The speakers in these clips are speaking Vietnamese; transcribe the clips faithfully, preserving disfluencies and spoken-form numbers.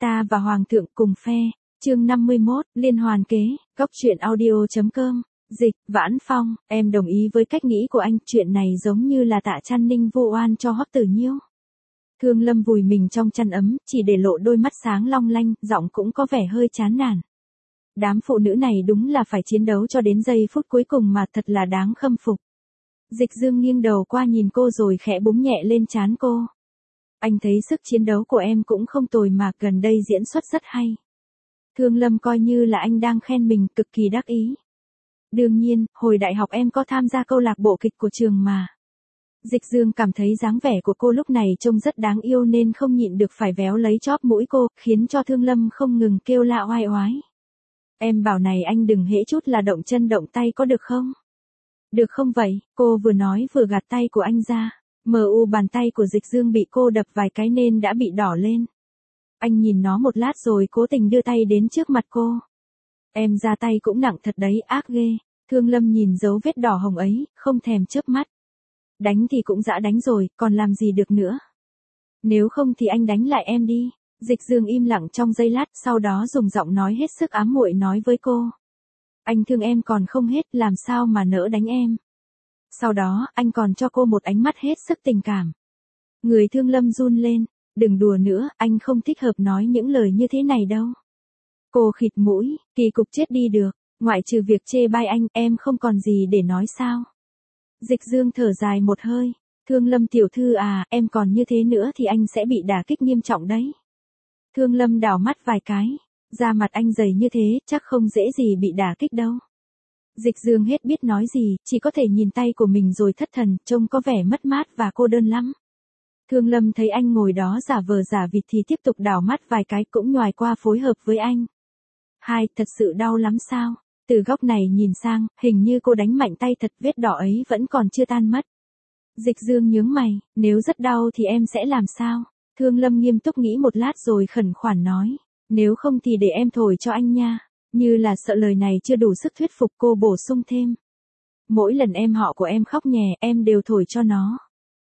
Ta và Hoàng thượng cùng phe. Chương năm mươi mốt, liên hoàn kế, góc truyện audio.com. Dịch, Vãn Phong, em đồng ý với cách nghĩ của anh, chuyện này giống như là Tạ Trăn Ninh vu oan cho Hoắc Tử Nhiêu. Thương Lâm vùi mình trong chăn ấm, chỉ để lộ đôi mắt sáng long lanh, giọng cũng có vẻ hơi chán nản. Đám phụ nữ này đúng là phải chiến đấu cho đến giây phút cuối cùng mà, thật là đáng khâm phục. Dịch Dương nghiêng đầu qua nhìn cô rồi khẽ búng nhẹ lên trán cô. Anh thấy sức chiến đấu của em cũng không tồi mà, gần đây diễn xuất rất hay. Thương Lâm coi như là anh đang khen mình, cực kỳ đắc ý. Đương nhiên, hồi đại học em có tham gia câu lạc bộ kịch của trường mà. Dịch Dương cảm thấy dáng vẻ của cô lúc này trông rất đáng yêu nên không nhịn được phải véo lấy chóp mũi cô, khiến cho Thương Lâm không ngừng kêu la oai oái. Em bảo này anh đừng hễ chút là động chân động tay có được không? Được không vậy? Cô vừa nói vừa gạt tay của anh ra. Mờ u bàn tay của Dịch Dương bị cô đập vài cái nên đã bị đỏ lên. Anh nhìn nó một lát rồi cố tình đưa tay đến trước mặt cô. Em ra tay cũng nặng thật đấy, ác ghê. Thương Lâm nhìn dấu vết đỏ hồng ấy, không thèm chớp mắt. Đánh thì cũng đã đánh rồi, còn làm gì được nữa. Nếu không thì anh đánh lại em đi. Dịch Dương im lặng trong giây lát, sau đó dùng giọng nói hết sức ám muội nói với cô. Anh thương em còn không hết, làm sao mà nỡ đánh em. Sau đó, anh còn cho cô một ánh mắt hết sức tình cảm. Người Thương Lâm run lên. Đừng đùa nữa, anh không thích hợp nói những lời như thế này đâu. Cô khịt mũi, kỳ cục chết đi được, ngoại trừ việc chê bai anh, em không còn gì để nói sao. Dịch Dương thở dài một hơi, Thương Lâm tiểu thư à, em còn như thế nữa thì anh sẽ bị đả kích nghiêm trọng đấy. Thương Lâm đảo mắt vài cái, da mặt anh dày như thế, chắc không dễ gì bị đả kích đâu. Dịch Dương hết biết nói gì, chỉ có thể nhìn tay của mình rồi thất thần, trông có vẻ mất mát và cô đơn lắm. Thương Lâm thấy anh ngồi đó giả vờ giả vịt thì tiếp tục đảo mắt vài cái cũng nhoài qua phối hợp với anh. Hai, thật sự đau lắm sao? Từ góc này nhìn sang, hình như cô đánh mạnh tay thật, vết đỏ ấy vẫn còn chưa tan mất. Dịch Dương nhướng mày, nếu rất đau thì em sẽ làm sao? Thương Lâm nghiêm túc nghĩ một lát rồi khẩn khoản nói, nếu không thì để em thổi cho anh nha. Như là sợ lời này chưa đủ sức thuyết phục cô bổ sung thêm. Mỗi lần em họ của em khóc nhè, em đều thổi cho nó.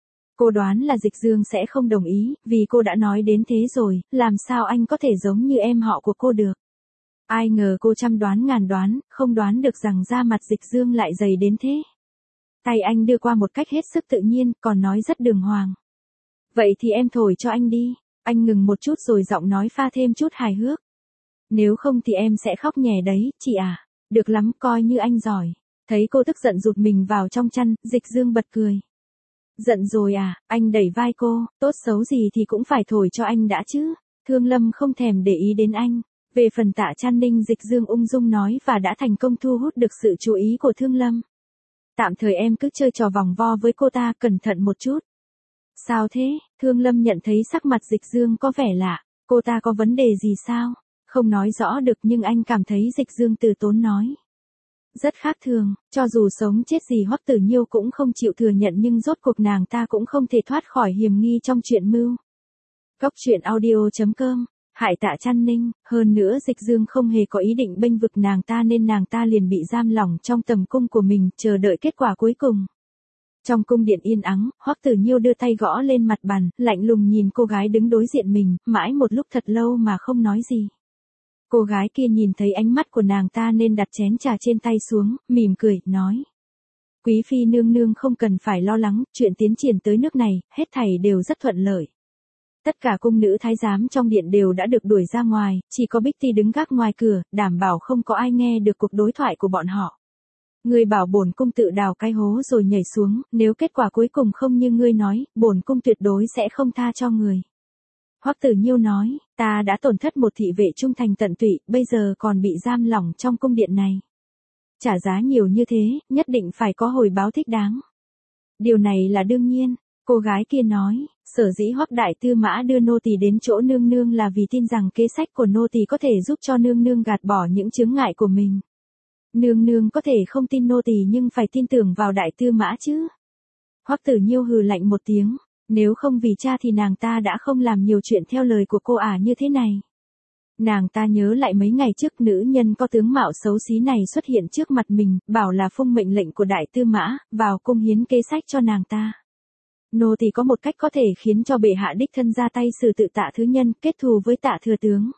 Cô đoán là Dịch Dương sẽ không đồng ý, vì cô đã nói đến thế rồi, làm sao anh có thể giống như em họ của cô được. Ai ngờ cô trăm đoán ngàn đoán, không đoán được rằng da mặt Dịch Dương lại dày đến thế. Tay anh đưa qua một cách hết sức tự nhiên, còn nói rất đường hoàng. Vậy thì em thổi cho anh đi. Anh ngừng một chút rồi giọng nói pha thêm chút hài hước. Nếu không thì em sẽ khóc nhè đấy, chị à. Được lắm, coi như anh giỏi. Thấy cô tức giận rụt mình vào trong chăn, Dịch Dương bật cười. Giận rồi à, anh đẩy vai cô, tốt xấu gì thì cũng phải thổi cho anh đã chứ. Thương Lâm không thèm để ý đến anh. Về phần Tạ Trăn Ninh, Dịch Dương ung dung nói và đã thành công thu hút được sự chú ý của Thương Lâm. Tạm thời em cứ chơi trò vòng vo với cô ta, cẩn thận một chút. Sao thế? Thương Lâm nhận thấy sắc mặt Dịch Dương có vẻ lạ. Cô ta có vấn đề gì sao? Không nói rõ được nhưng anh cảm thấy Dịch Dương từ tốn nói. Rất khác thường, cho dù sống chết gì Hoắc Tử Nhiêu cũng không chịu thừa nhận nhưng rốt cuộc nàng ta cũng không thể thoát khỏi hiểm nghi trong chuyện mưu. Góc truyện audio.com. Hại Tạ Trăn Ninh, hơn nữa Dịch Dương không hề có ý định bênh vực nàng ta nên nàng ta liền bị giam lỏng trong tầm cung của mình, chờ đợi kết quả cuối cùng. Trong cung điện yên ắng, Hoắc Tử Nhiêu đưa tay gõ lên mặt bàn, lạnh lùng nhìn cô gái đứng đối diện mình, mãi một lúc thật lâu mà không nói gì. Cô gái kia nhìn thấy ánh mắt của nàng ta nên đặt chén trà trên tay xuống, mỉm cười, nói. Quý phi nương nương không cần phải lo lắng, chuyện tiến triển tới nước này, hết thảy đều rất thuận lợi. Tất cả cung nữ thái giám trong điện đều đã được đuổi ra ngoài, chỉ có Bích Ti đứng gác ngoài cửa, đảm bảo không có ai nghe được cuộc đối thoại của bọn họ. Ngươi bảo bổn cung tự đào cái hố rồi nhảy xuống, nếu kết quả cuối cùng không như ngươi nói, bổn cung tuyệt đối sẽ không tha cho người. Hoắc Tử Nhiêu nói, ta đã tổn thất một thị vệ trung thành tận tụy, bây giờ còn bị giam lỏng trong cung điện này. Trả giá nhiều như thế, nhất định phải có hồi báo thích đáng. Điều này là đương nhiên, cô gái kia nói, sở dĩ Hoắc đại tư mã đưa nô tỳ đến chỗ nương nương là vì tin rằng kế sách của nô tỳ có thể giúp cho nương nương gạt bỏ những chướng ngại của mình. Nương nương có thể không tin nô tỳ nhưng phải tin tưởng vào đại tư mã chứ. Hoắc Tử Nhiêu hừ lạnh một tiếng. Nếu không vì cha thì nàng ta đã không làm nhiều chuyện theo lời của cô ả như thế này. Nàng ta nhớ lại mấy ngày trước nữ nhân có tướng mạo xấu xí này xuất hiện trước mặt mình, bảo là phụng mệnh lệnh của đại tư mã, vào cung hiến kế sách cho nàng ta. Nô tỳ có một cách có thể khiến cho bệ hạ đích thân ra tay xử tự Tạ thứ nhân, kết thù với Tạ thừa tướng.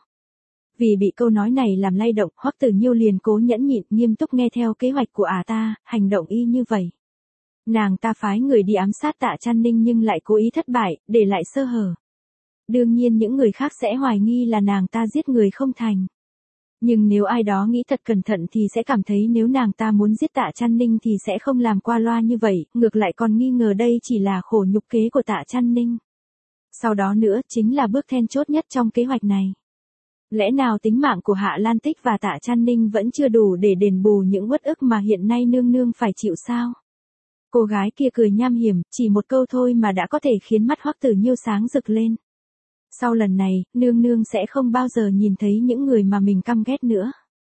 Vì bị câu nói này làm lay động, Hoắc Tử Nhiêu liền cố nhẫn nhịn, nghiêm túc nghe theo kế hoạch của ả ta, hành động y như vậy. Nàng ta phái người đi ám sát Tạ Trăn Ninh nhưng lại cố ý thất bại, để lại sơ hở. Đương nhiên những người khác sẽ hoài nghi là nàng ta giết người không thành. Nhưng nếu ai đó nghĩ thật cẩn thận thì sẽ cảm thấy nếu nàng ta muốn giết Tạ Trăn Ninh thì sẽ không làm qua loa như vậy, ngược lại còn nghi ngờ đây chỉ là khổ nhục kế của Tạ Trăn Ninh. Sau đó nữa chính là bước then chốt nhất trong kế hoạch này. Lẽ nào tính mạng của Hạ Lan Tích và Tạ Trăn Ninh vẫn chưa đủ để đền bù những uất ức mà hiện nay nương nương phải chịu sao? Cô gái kia cười nham hiểm, chỉ một câu thôi mà đã có thể khiến mắt Hoắc Tử Nhiêu sáng rực lên. Sau lần này, nương nương sẽ không bao giờ nhìn thấy những người mà mình căm ghét nữa.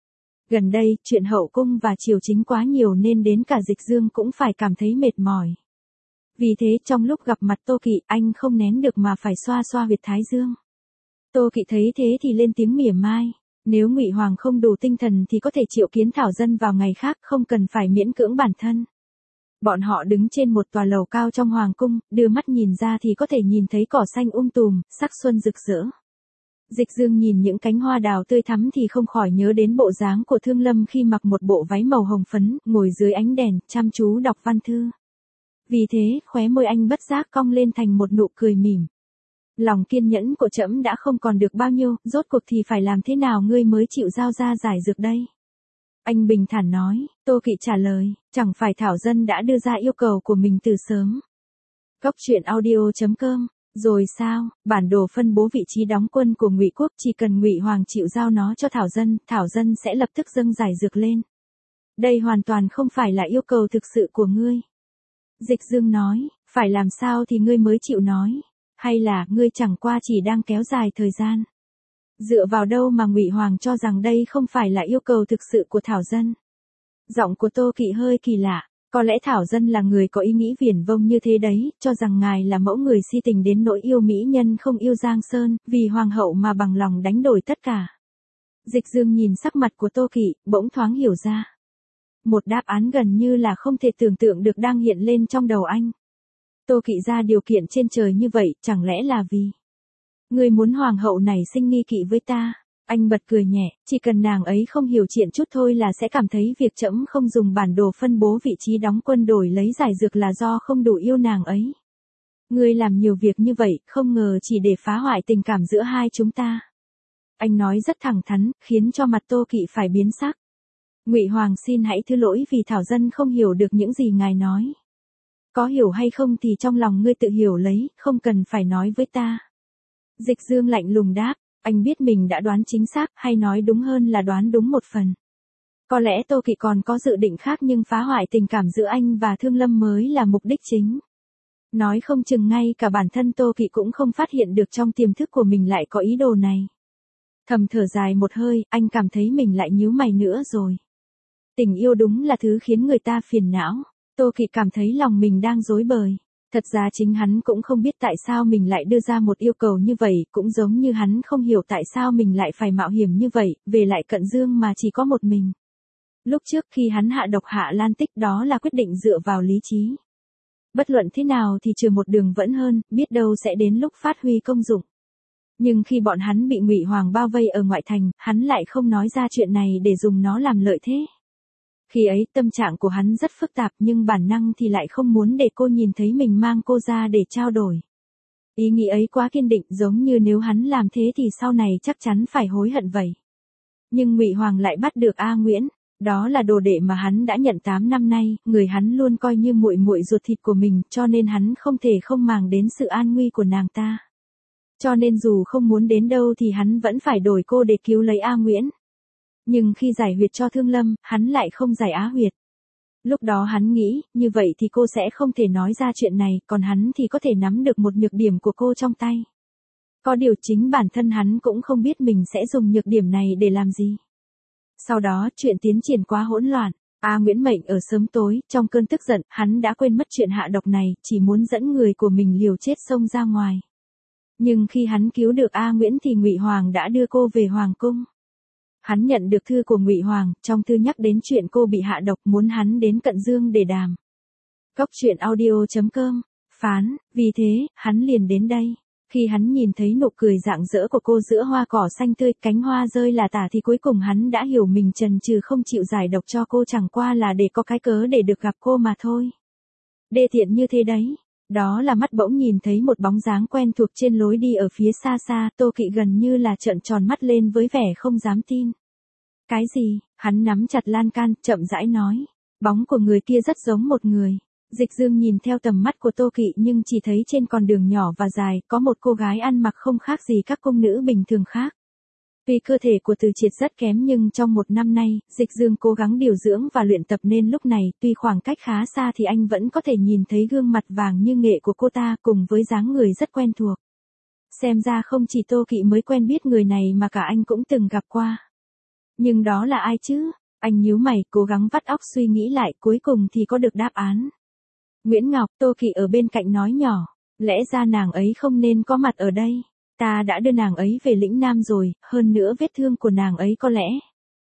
Gần đây, chuyện hậu cung và triều chính quá nhiều nên đến cả Dịch Dương cũng phải cảm thấy mệt mỏi. Vì thế trong lúc gặp mặt Tô Kỵ, anh không nén được mà phải xoa xoa huyệt thái dương. Tô Kỵ thấy thế thì lên tiếng mỉa mai. Nếu Ngụy Hoàng không đủ tinh thần thì có thể triệu kiến Thảo Dân vào ngày khác, không cần phải miễn cưỡng bản thân. Bọn họ đứng trên một tòa lầu cao trong hoàng cung, đưa mắt nhìn ra thì có thể nhìn thấy cỏ xanh um tùm, sắc xuân rực rỡ. Dịch Dương nhìn những cánh hoa đào tươi thắm thì không khỏi nhớ đến bộ dáng của Thương Lâm khi mặc một bộ váy màu hồng phấn, ngồi dưới ánh đèn, chăm chú đọc văn thư. Vì thế, khóe môi anh bất giác cong lên thành một nụ cười mỉm. Lòng kiên nhẫn của trẫm đã không còn được bao nhiêu, rốt cuộc thì phải làm thế nào ngươi mới chịu giao ra giải dược đây? Anh bình thản nói. Tô Kỵ trả lời, chẳng phải Thảo Dân đã đưa ra yêu cầu của mình từ sớm. Cốc truyện audio chấm com. Rồi sao? Bản đồ phân bố vị trí đóng quân của Ngụy quốc, chỉ cần Ngụy Hoàng chịu giao nó cho Thảo Dân, Thảo Dân sẽ lập tức dâng giải dược lên. Đây hoàn toàn không phải là yêu cầu thực sự của ngươi. Dịch Dương nói, phải làm sao thì ngươi mới chịu nói? Hay là ngươi chẳng qua chỉ đang kéo dài thời gian? Dựa vào đâu mà Ngụy Hoàng cho rằng đây không phải là yêu cầu thực sự của Thảo Dân? Giọng của Tô Kỵ hơi kỳ lạ. Có lẽ Thảo Dân là người có ý nghĩ viển vông như thế đấy, cho rằng ngài là mẫu người si tình đến nỗi yêu mỹ nhân không yêu Giang Sơn, vì hoàng hậu mà bằng lòng đánh đổi tất cả. Dịch Dương nhìn sắc mặt của Tô Kỵ, bỗng thoáng hiểu ra. Một đáp án gần như là không thể tưởng tượng được đang hiện lên trong đầu anh. Tô Kỵ ra điều kiện trên trời như vậy, chẳng lẽ là vì ngươi muốn hoàng hậu này sinh nghi kỵ với ta? Anh bật cười nhẹ, chỉ cần nàng ấy không hiểu chuyện chút thôi là sẽ cảm thấy việc trẫm không dùng bản đồ phân bố vị trí đóng quân đổi lấy giải dược là do không đủ yêu nàng ấy. Ngươi làm nhiều việc như vậy, không ngờ chỉ để phá hoại tình cảm giữa hai chúng ta. Anh nói rất thẳng thắn, khiến cho mặt Tô Kỵ phải biến sắc. Ngụy Hoàng xin hãy thứ lỗi vì Thảo Dân không hiểu được những gì ngài nói. Có hiểu hay không thì trong lòng ngươi tự hiểu lấy, không cần phải nói với ta. Dịch Dương lạnh lùng đáp. Anh biết mình đã đoán chính xác, hay nói đúng hơn là đoán đúng một phần. Có lẽ Tô Kỵ còn có dự định khác nhưng phá hoại tình cảm giữa anh và Thương Lâm mới là mục đích chính. Nói không chừng ngay cả bản thân Tô Kỵ cũng không phát hiện được trong tiềm thức của mình lại có ý đồ này. Thầm thở dài một hơi, anh cảm thấy mình lại nhíu mày nữa rồi. Tình yêu đúng là thứ khiến người ta phiền não. Tô Kỵ cảm thấy lòng mình đang rối bời. Thật ra chính hắn cũng không biết tại sao mình lại đưa ra một yêu cầu như vậy, cũng giống như hắn không hiểu tại sao mình lại phải mạo hiểm như vậy, về lại Cận Dương mà chỉ có một mình. Lúc trước khi hắn hạ độc Hạ Lan Tích đó là quyết định dựa vào lý trí. Bất luận thế nào thì trừ một đường vẫn hơn, biết đâu sẽ đến lúc phát huy công dụng. Nhưng khi bọn hắn bị Ngụy Hoàng bao vây ở ngoại thành, hắn lại không nói ra chuyện này để dùng nó làm lợi thế. Khi ấy tâm trạng của hắn rất phức tạp nhưng bản năng thì lại không muốn để cô nhìn thấy mình mang cô ra để trao đổi. Ý nghĩ ấy quá kiên định, giống như nếu hắn làm thế thì sau này chắc chắn phải hối hận vậy. Nhưng Ngụy Hoàng lại bắt được A Nguyễn, đó là đồ đệ mà hắn đã nhận tám năm nay, người hắn luôn coi như muội muội ruột thịt của mình, cho nên hắn không thể không màng đến sự an nguy của nàng ta. Cho nên dù không muốn đến đâu thì hắn vẫn phải đổi cô để cứu lấy A Nguyễn. Nhưng khi giải huyệt cho Thương Lâm, hắn lại không giải á huyệt. Lúc đó hắn nghĩ, như vậy thì cô sẽ không thể nói ra chuyện này, còn hắn thì có thể nắm được một nhược điểm của cô trong tay. Có điều chính bản thân hắn cũng không biết mình sẽ dùng nhược điểm này để làm gì. Sau đó, chuyện tiến triển quá hỗn loạn. A Nguyễn mệnh ở sớm tối, trong cơn tức giận, hắn đã quên mất chuyện hạ độc này, chỉ muốn dẫn người của mình liều chết xông ra ngoài. Nhưng khi hắn cứu được A Nguyễn thì Ngụy Hoàng đã đưa cô về hoàng cung. Hắn nhận được thư của Ngụy Hoàng, trong thư nhắc đến chuyện cô bị hạ độc, muốn hắn đến Cận Dương để đàm. Cốc truyện audio chấm com phán, vì thế, hắn liền đến đây. Khi hắn nhìn thấy nụ cười rạng rỡ của cô giữa hoa cỏ xanh tươi, cánh hoa rơi là tả thì cuối cùng hắn đã hiểu mình chần chừ không chịu giải độc cho cô chẳng qua là để có cái cớ để được gặp cô mà thôi. Đê tiện như thế đấy. Đó là mắt bỗng nhìn thấy một bóng dáng quen thuộc trên lối đi ở phía xa xa, Tô Kỵ gần như là trợn tròn mắt lên với vẻ không dám tin. Cái gì? Hắn nắm chặt lan can, chậm rãi nói. Bóng của người kia rất giống một người. Dịch Dương nhìn theo tầm mắt của Tô Kỵ nhưng chỉ thấy trên con đường nhỏ và dài có một cô gái ăn mặc không khác gì các cung nữ bình thường khác. Tuy cơ thể của Từ Triệt rất kém nhưng trong một năm nay, Dịch Dương cố gắng điều dưỡng và luyện tập nên lúc này tuy khoảng cách khá xa thì anh vẫn có thể nhìn thấy gương mặt vàng như nghệ của cô ta cùng với dáng người rất quen thuộc. Xem ra không chỉ Tô Kỵ mới quen biết người này mà cả anh cũng từng gặp qua. Nhưng đó là ai chứ? Anh nhíu mày cố gắng vắt óc suy nghĩ lại cuối cùng thì có được đáp án. Nguyễn Ngọc, Tô Kỵ ở bên cạnh nói nhỏ, lẽ ra nàng ấy không nên có mặt ở đây. Ta đã đưa nàng ấy về lĩnh Nam rồi, hơn nữa vết thương của nàng ấy có lẽ.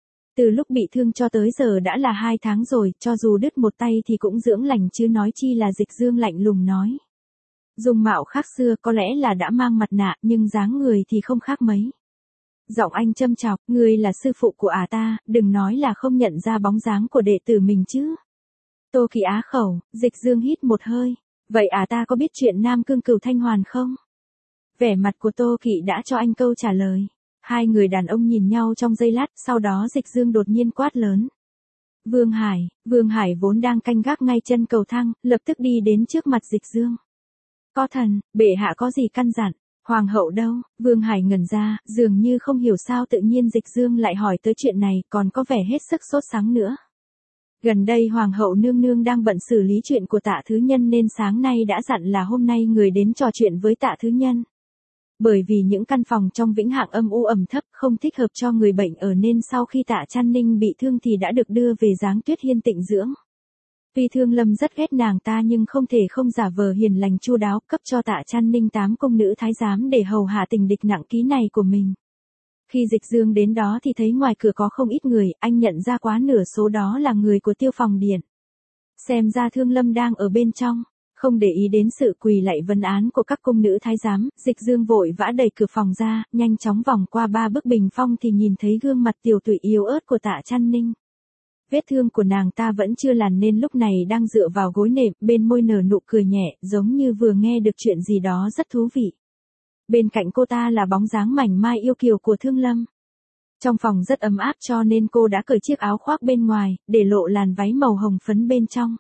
Từ lúc bị thương cho tới giờ đã là hai tháng rồi, cho dù đứt một tay thì cũng dưỡng lành chứ nói chi là Dịch Dương lạnh lùng nói. Dung mạo khác xưa có lẽ là đã mang mặt nạ nhưng dáng người thì không khác mấy. Giọng anh châm chọc, ngươi là sư phụ của ả ta, đừng nói là không nhận ra bóng dáng của đệ tử mình chứ. Tô Kỵ á khẩu, Dịch Dương hít một hơi, vậy ả ta có biết chuyện Nam Cương Cửu Thanh Hoàn không? Vẻ mặt của Tô Kỵ đã cho anh câu trả lời. Hai người đàn ông nhìn nhau trong giây lát, sau đó Dịch Dương đột nhiên quát lớn. Vương Hải, Vương Hải vốn đang canh gác ngay chân cầu thang, lập tức đi đến trước mặt Dịch Dương. Có thần, bệ hạ có gì căn dặn? Hoàng hậu đâu? Vương Hải ngẩn ra, dường như không hiểu sao tự nhiên Dịch Dương lại hỏi tới chuyện này, còn có vẻ hết sức sốt sắng nữa. Gần đây Hoàng hậu nương nương đang bận xử lý chuyện của Tạ Thứ Nhân nên sáng nay đã dặn là hôm nay người đến trò chuyện với Tạ Thứ Nhân. Bởi vì những căn phòng trong Vĩnh Hạng âm u ẩm thấp không thích hợp cho người bệnh ở nên sau khi Tạ Trăn Ninh bị thương thì đã được đưa về Giáng Tuyết Hiên tịnh dưỡng. Tuy Thương Lâm rất ghét nàng ta nhưng không thể không giả vờ hiền lành chu đáo cấp cho Tạ Trăn Ninh tám công nữ thái giám để hầu hạ tình địch nặng ký này của mình. Khi Dịch Dương đến đó thì thấy ngoài cửa có không ít người, anh nhận ra quá nửa số đó là người của Tiêu Phòng Điện. Xem ra Thương Lâm đang ở bên trong. Không để ý đến sự quỳ lạy vân án của các cung nữ thái giám, Dịch Dương vội vã đẩy cửa phòng ra, nhanh chóng vòng qua ba bức bình phong thì nhìn thấy gương mặt tiểu tụy yếu ớt của Tạ Trăn Ninh. Vết thương của nàng ta vẫn chưa lành nên lúc này đang dựa vào gối nệm, bên môi nở nụ cười nhẹ, giống như vừa nghe được chuyện gì đó rất thú vị. Bên cạnh cô ta là bóng dáng mảnh mai yêu kiều của Thương Lâm. Trong phòng rất ấm áp cho nên cô đã cởi chiếc áo khoác bên ngoài, để lộ làn váy màu hồng phấn bên trong.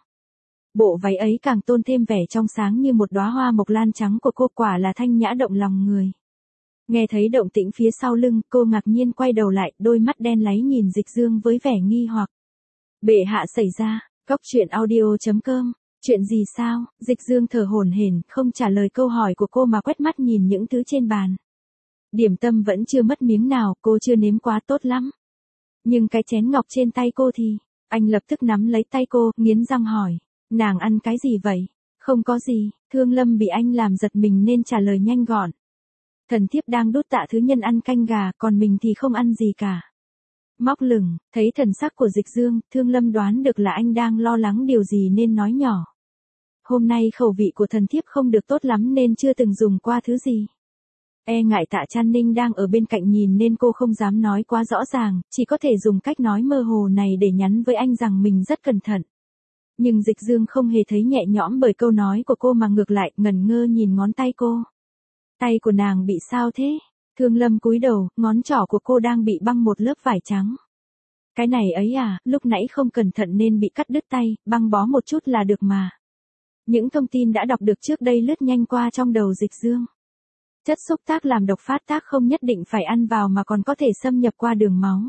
Bộ váy ấy càng tôn thêm vẻ trong sáng như một đóa hoa mộc lan trắng của cô, quả là thanh nhã động lòng người. Nghe thấy động tĩnh phía sau lưng, cô ngạc nhiên quay đầu lại, đôi mắt đen láy nhìn Dịch Dương với vẻ nghi hoặc. Bệ hạ xảy ra, Cóc Truyện Audio chấm com, chuyện gì sao? Dịch Dương thở hổn hển, không trả lời câu hỏi của cô mà quét mắt nhìn những thứ trên bàn. Điểm tâm vẫn chưa mất miếng nào, cô chưa nếm quá tốt lắm. Nhưng cái chén ngọc trên tay cô thì, anh lập tức nắm lấy tay cô, nghiến răng hỏi. Nàng ăn cái gì vậy? Không có gì, Thương Lâm bị anh làm giật mình nên trả lời nhanh gọn. Thần thiếp đang đút Tạ Thứ Nhân ăn canh gà, còn mình thì không ăn gì cả. Móc lửng, thấy thần sắc của Dịch Dương, Thương Lâm đoán được là anh đang lo lắng điều gì nên nói nhỏ. Hôm nay khẩu vị của thần thiếp không được tốt lắm nên chưa từng dùng qua thứ gì. E ngại Tạ Trăn Ninh đang ở bên cạnh nhìn nên cô không dám nói quá rõ ràng, chỉ có thể dùng cách nói mơ hồ này để nhắn với anh rằng mình rất cẩn thận. Nhưng Dịch Dương không hề thấy nhẹ nhõm bởi câu nói của cô mà ngược lại ngẩn ngơ nhìn ngón tay cô. Tay của nàng bị sao thế? Thương Lâm cúi đầu, ngón trỏ của cô đang bị băng một lớp vải trắng. Cái này ấy à, lúc nãy không cẩn thận nên bị cắt đứt tay, băng bó một chút là được mà. Những thông tin đã đọc được trước đây lướt nhanh qua trong đầu Dịch Dương. Chất xúc tác làm độc phát tác không nhất định phải ăn vào mà còn có thể xâm nhập qua đường máu.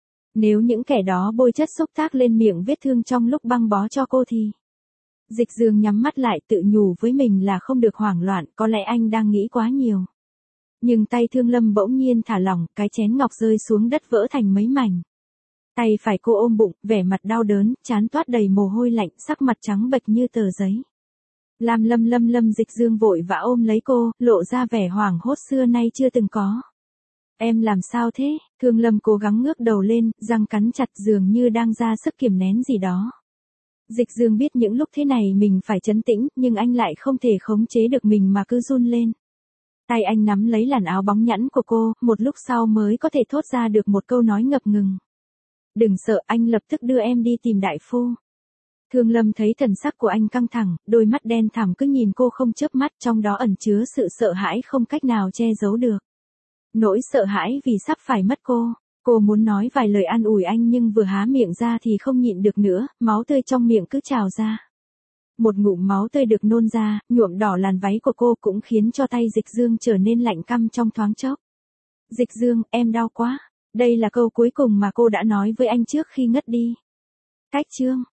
Nếu những kẻ đó bôi chất xúc tác lên miệng vết thương trong lúc băng bó cho cô thì... Dịch Dương nhắm mắt lại tự nhủ với mình là không được hoảng loạn, có lẽ anh đang nghĩ quá nhiều. Nhưng tay Thương Lâm bỗng nhiên thả lỏng, cái chén ngọc rơi xuống đất vỡ thành mấy mảnh. Tay phải cô ôm bụng, vẻ mặt đau đớn, trán toát đầy mồ hôi lạnh, sắc mặt trắng bệch như tờ giấy. Lam Lâm Lâm Lâm Dịch Dương vội vã ôm lấy cô, lộ ra vẻ hoảng hốt xưa nay chưa từng có. Em làm sao thế? Thương Lâm cố gắng ngước đầu lên, răng cắn chặt dường như đang ra sức kiềm nén gì đó. Dịch Dương biết những lúc thế này mình phải trấn tĩnh, nhưng anh lại không thể khống chế được mình mà cứ run lên. Tay anh nắm lấy làn áo bóng nhẵn của cô, một lúc sau mới có thể thốt ra được một câu nói ngập ngừng. Đừng sợ, anh lập tức đưa em đi tìm đại phu. Thương Lâm thấy thần sắc của anh căng thẳng, đôi mắt đen thẳm cứ nhìn cô không chớp mắt, trong đó ẩn chứa sự sợ hãi không cách nào che giấu được. Nỗi sợ hãi vì sắp phải mất cô. Cô muốn nói vài lời an ủi anh nhưng vừa há miệng ra thì không nhịn được nữa, máu tươi trong miệng cứ trào ra. Một ngụm máu tươi được nôn ra, nhuộm đỏ làn váy của cô cũng khiến cho tay Dịch Dương trở nên lạnh căm trong thoáng chốc. Dịch Dương, em đau quá. Đây là câu cuối cùng mà cô đã nói với anh trước khi ngất đi. Cách chương